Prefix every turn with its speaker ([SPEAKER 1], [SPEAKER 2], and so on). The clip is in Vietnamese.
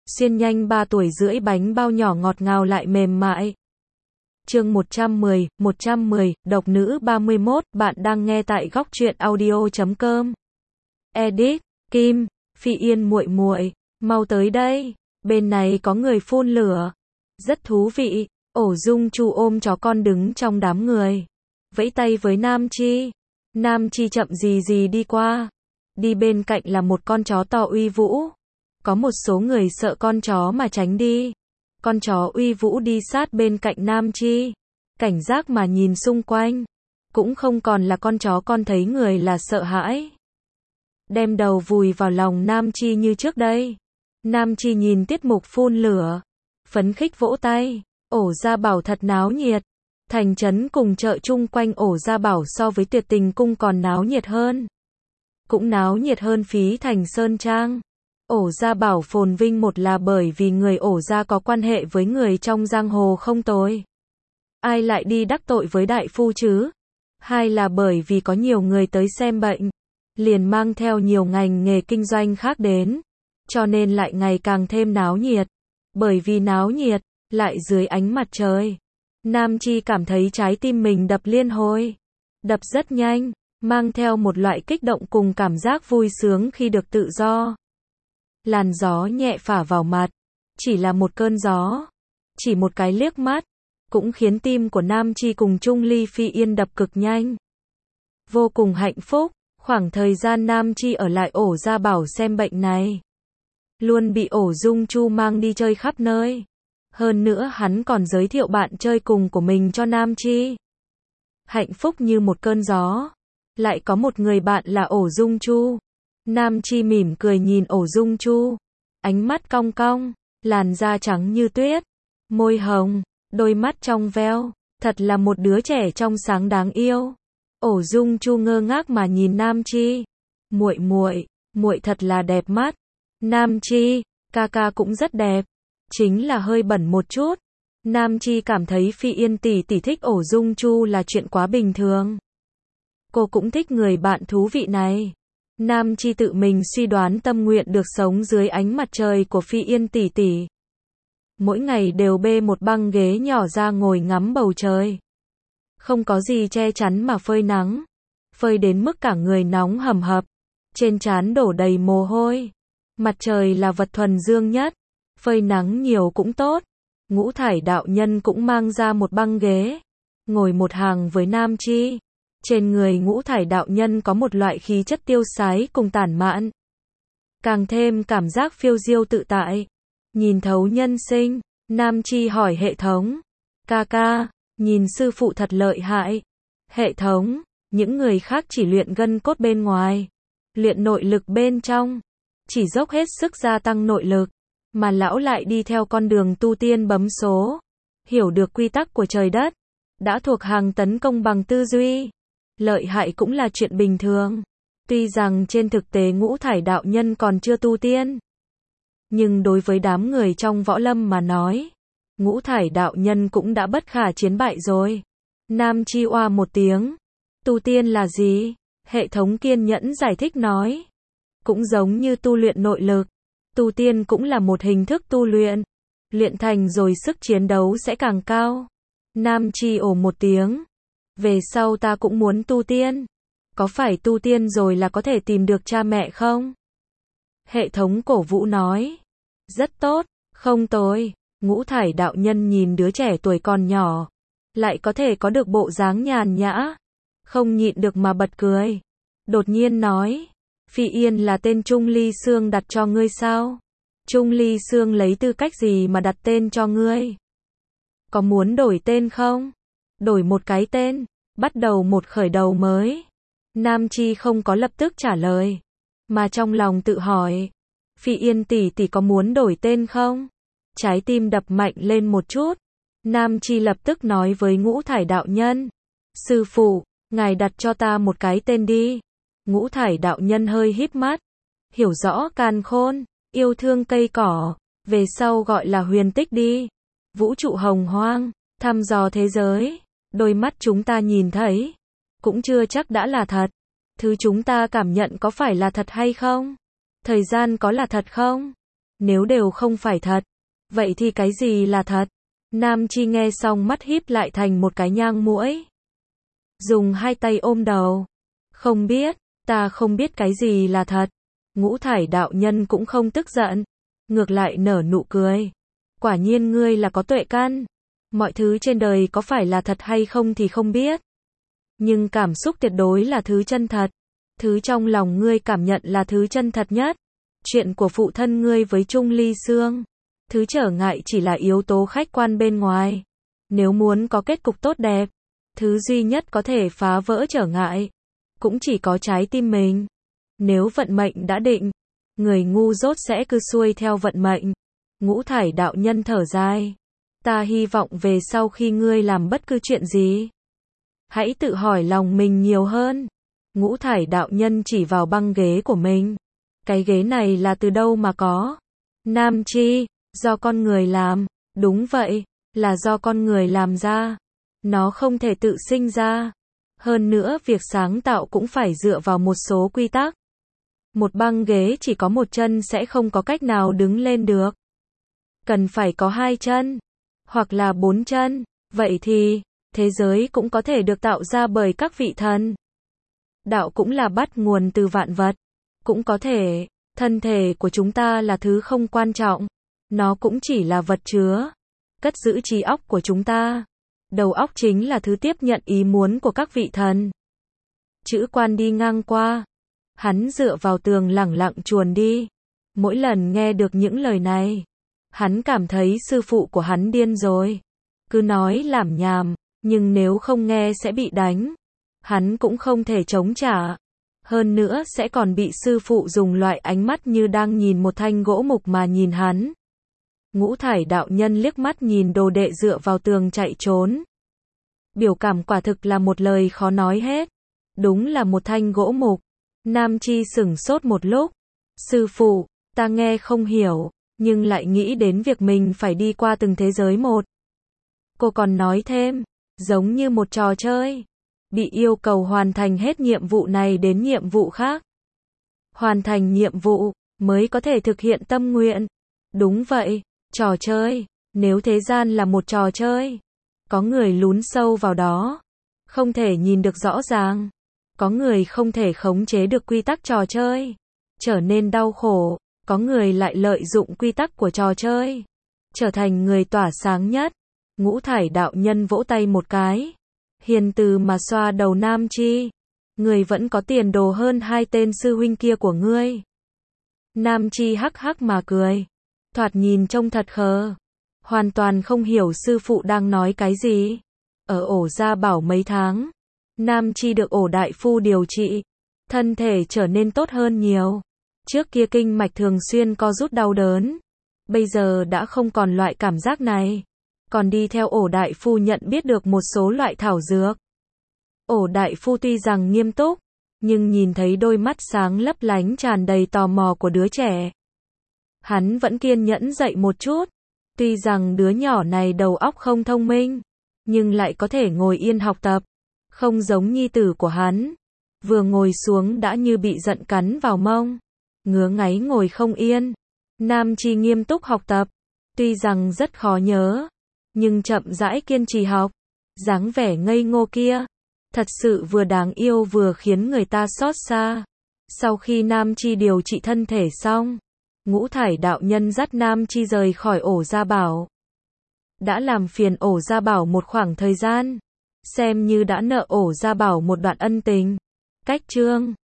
[SPEAKER 1] xiên nhanh 3 tuổi rưỡi bánh bao nhỏ ngọt ngào lại mềm mại. Chương 110, độc nữ 31, bạn đang nghe tại góc truyện audio.com. Edit, Kim, Phi Yên muội muội, mau tới đây, bên này có người phun lửa. Rất thú vị, Ổ Dung Chu ôm chó con đứng trong đám người. Vẫy tay với Nam Chi. Nam Chi chậm gì gì đi qua. Đi bên cạnh là một con chó to uy vũ. Có một số người sợ con chó mà tránh đi. Con chó uy vũ đi sát bên cạnh Nam Chi. Cảnh giác mà nhìn xung quanh. Cũng không còn là con chó con thấy người là sợ hãi. Đem đầu vùi vào lòng Nam Chi như trước đây. Nam Chi nhìn tiết mục phun lửa. Phấn khích vỗ tay. Ổ Gia Bảo thật náo nhiệt. Thành trấn cùng chợ chung quanh Ổ Gia Bảo so với Tuyệt Tình Cung còn náo nhiệt hơn. Cũng náo nhiệt hơn Phí Thành Sơn Trang. Ổ Gia Bảo phồn vinh, một là bởi vì người Ổ Gia có quan hệ với người trong giang hồ không tồi. Ai lại đi đắc tội với đại phu chứ? Hai là bởi vì có nhiều người tới xem bệnh. Liền mang theo nhiều ngành nghề kinh doanh khác đến. Cho nên lại ngày càng thêm náo nhiệt. Bởi vì náo nhiệt, lại dưới ánh mặt trời. Nam Chi cảm thấy trái tim mình đập liên hồi. Đập rất nhanh, mang theo một loại kích động cùng cảm giác vui sướng khi được tự do. Làn gió nhẹ phả vào mặt. Chỉ là một cơn gió. Chỉ một cái liếc mắt. Cũng khiến tim của Nam Chi cùng Trung Ly Phi Yên đập cực nhanh. Vô cùng hạnh phúc. Khoảng thời gian Nam Chi ở lại Ổ Gia Bảo xem bệnh này. Luôn bị Ổ Dung Chu mang đi chơi khắp nơi. Hơn nữa hắn còn giới thiệu bạn chơi cùng của mình cho Nam Chi. Hạnh phúc như một cơn gió. Lại có một người bạn là Ổ Dung Chu. Nam Chi mỉm cười nhìn Ổ Dung Chu. Ánh mắt cong cong. Làn da trắng như tuyết. Môi hồng. Đôi mắt trong veo. Thật là một đứa trẻ trong sáng đáng yêu. Ổ Dung Chu ngơ ngác mà nhìn Nam Chi. Muội muội, muội thật là đẹp mắt. Nam Chi, ca ca cũng rất đẹp. Chính là hơi bẩn một chút. Nam Chi cảm thấy Phi Yên tỷ tỷ thích Ổ Dung Chu là chuyện quá bình thường. Cô cũng thích người bạn thú vị này. Nam Chi tự mình suy đoán tâm nguyện được sống dưới ánh mặt trời của Phi Yên tỷ tỷ. Mỗi ngày đều bê một băng ghế nhỏ ra ngồi ngắm bầu trời. Không có gì che chắn mà phơi nắng. Phơi đến mức cả người nóng hầm hập. Trên trán đổ đầy mồ hôi. Mặt trời là vật thuần dương nhất. Phơi nắng nhiều cũng tốt. Ngũ Thải đạo nhân cũng mang ra một băng ghế. Ngồi một hàng với Nam Chi. Trên người Ngũ Thải đạo nhân có một loại khí chất tiêu sái cùng tản mạn. Càng thêm cảm giác phiêu diêu tự tại. Nhìn thấu nhân sinh. Nam Chi hỏi hệ thống. Ca ca, nhìn sư phụ thật lợi hại. Hệ thống, những người khác chỉ luyện gân cốt bên ngoài. Luyện nội lực bên trong. Chỉ dốc hết sức gia tăng nội lực. Mà lão lại đi theo con đường tu tiên bấm số. Hiểu được quy tắc của trời đất. Đã thuộc hàng tấn công bằng tư duy. Lợi hại cũng là chuyện bình thường. Tuy rằng trên thực tế Ngũ Thải đạo nhân còn chưa tu tiên. Nhưng đối với đám người trong võ lâm mà nói. Ngũ Thải đạo nhân cũng đã bất khả chiến bại rồi. Nam Chi oa một tiếng. Tu tiên là gì? Hệ thống kiên nhẫn giải thích nói. Cũng giống như tu luyện nội lực. Tu tiên cũng là một hình thức tu luyện. Luyện thành rồi sức chiến đấu sẽ càng cao. Nam Chi ồ một tiếng. Về sau ta cũng muốn tu tiên. Có phải tu tiên rồi là có thể tìm được cha mẹ không? Hệ thống cổ vũ nói. Rất tốt, không tồi. Ngũ Thải đạo nhân nhìn đứa trẻ tuổi còn nhỏ. Lại có thể có được bộ dáng nhàn nhã. Không nhịn được mà bật cười. Đột nhiên nói. Phi Yên là tên Trung Ly Sương đặt cho ngươi sao? Trung Ly Sương lấy tư cách gì mà đặt tên cho ngươi? Có muốn đổi tên không? Đổi một cái tên. Bắt đầu một khởi đầu mới. Nam Chi không có lập tức trả lời. Mà trong lòng tự hỏi. Phi Yên tỷ tỷ có muốn đổi tên không? Trái tim đập mạnh lên một chút. Nam Chi lập tức nói với Ngũ Thải đạo nhân. Sư phụ, ngài đặt cho ta một cái tên đi. Ngũ Thải đạo nhân hơi híp mắt. Hiểu rõ càn khôn, yêu thương cây cỏ. Về sau gọi là huyền tích đi. Vũ trụ hồng hoang, thăm dò thế giới. Đôi mắt chúng ta nhìn thấy. Cũng chưa chắc đã là thật. Thứ chúng ta cảm nhận có phải là thật hay không? Thời gian có là thật không? Nếu đều không phải thật, vậy thì cái gì là thật? Nam Chi nghe xong mắt híp lại thành một cái nhang muỗi. Dùng hai tay ôm đầu. Không biết, ta không biết cái gì là thật. Ngũ Thải đạo nhân cũng không tức giận, ngược lại nở nụ cười. Quả nhiên ngươi là có tuệ căn. Mọi thứ trên đời có phải là thật hay không thì không biết. Nhưng cảm xúc tuyệt đối là thứ chân thật. Thứ trong lòng ngươi cảm nhận là thứ chân thật nhất. Chuyện của phụ thân ngươi với Trung Ly Sương, thứ trở ngại chỉ là yếu tố khách quan bên ngoài. Nếu muốn có kết cục tốt đẹp, thứ duy nhất có thể phá vỡ trở ngại, cũng chỉ có trái tim mình. Nếu vận mệnh đã định, người ngu dốt sẽ cứ xuôi theo vận mệnh. Ngũ Thải đạo nhân thở dài. Ta hy vọng về sau khi ngươi làm bất cứ chuyện gì, hãy tự hỏi lòng mình nhiều hơn. Ngũ Thải đạo nhân chỉ vào băng ghế của mình. Cái ghế này là từ đâu mà có? Nam Chi, do con người làm. Đúng vậy, là do con người làm ra. Nó không thể tự sinh ra. Hơn nữa việc sáng tạo cũng phải dựa vào một số quy tắc. Một băng ghế chỉ có một chân sẽ không có cách nào đứng lên được. Cần phải có hai chân, hoặc là bốn chân. Vậy thì, thế giới cũng có thể được tạo ra bởi các vị thần. Đạo cũng là bắt nguồn từ vạn vật. Cũng có thể, thân thể của chúng ta là thứ không quan trọng. Nó cũng chỉ là vật chứa, cất giữ trí óc của chúng ta. Đầu óc chính là thứ tiếp nhận ý muốn của các vị thần. Chữ Quan đi ngang qua. Hắn dựa vào tường lẳng lặng chuồn đi. Mỗi lần nghe được những lời này, hắn cảm thấy sư phụ của hắn điên rồi. Cứ nói lảm nhảm, nhưng nếu không nghe sẽ bị đánh. Hắn cũng không thể chống trả. Hơn nữa sẽ còn bị sư phụ dùng loại ánh mắt như đang nhìn một thanh gỗ mục mà nhìn hắn. Ngũ Thải đạo nhân liếc mắt nhìn đồ đệ dựa vào tường chạy trốn. Biểu cảm quả thực là một lời khó nói hết. Đúng là một thanh gỗ mục. Nam Chi sửng sốt một lúc. Sư phụ, ta nghe không hiểu, nhưng lại nghĩ đến việc mình phải đi qua từng thế giới một. Cô còn nói thêm, giống như một trò chơi. Bị yêu cầu hoàn thành hết nhiệm vụ này đến nhiệm vụ khác. Hoàn thành nhiệm vụ, mới có thể thực hiện tâm nguyện. Đúng vậy, trò chơi. Nếu thế gian là một trò chơi, có người lún sâu vào đó, không thể nhìn được rõ ràng. Có người không thể khống chế được quy tắc trò chơi, trở nên đau khổ. Có người lại lợi dụng quy tắc của trò chơi, trở thành người tỏa sáng nhất. Ngũ Thải đạo nhân vỗ tay một cái, hiền từ mà xoa đầu Nam Chi. Người vẫn có tiền đồ hơn hai tên sư huynh kia của ngươi. Nam Chi hắc hắc mà cười, thoạt nhìn trông thật khờ, hoàn toàn không hiểu sư phụ đang nói cái gì. Ở ổ Gia Bảo mấy tháng, Nam Chi được ổ đại phu điều trị, thân thể trở nên tốt hơn nhiều. Trước kia kinh mạch thường xuyên co rút đau đớn, bây giờ đã không còn loại cảm giác này. Còn đi theo ổ đại phu nhận biết được một số loại thảo dược. Ổ đại phu tuy rằng nghiêm túc, nhưng nhìn thấy đôi mắt sáng lấp lánh tràn đầy tò mò của đứa trẻ, hắn vẫn kiên nhẫn dạy một chút. Tuy rằng đứa nhỏ này đầu óc không thông minh, nhưng lại có thể ngồi yên học tập, không giống nhi tử của hắn. Vừa ngồi xuống đã như bị giận cắn vào mông, ngứa ngáy ngồi không yên. Nam Chi nghiêm túc học tập, tuy rằng rất khó nhớ, nhưng chậm rãi kiên trì học. Dáng vẻ ngây ngô kia, thật sự vừa đáng yêu vừa khiến người ta xót xa. Sau khi Nam Chi điều trị thân thể xong, Ngũ Thải đạo nhân dắt Nam Chi rời khỏi ổ Gia Bảo. Đã làm phiền ổ Gia Bảo một khoảng thời gian, xem như đã nợ ổ Gia Bảo một đoạn ân tình. Cách chương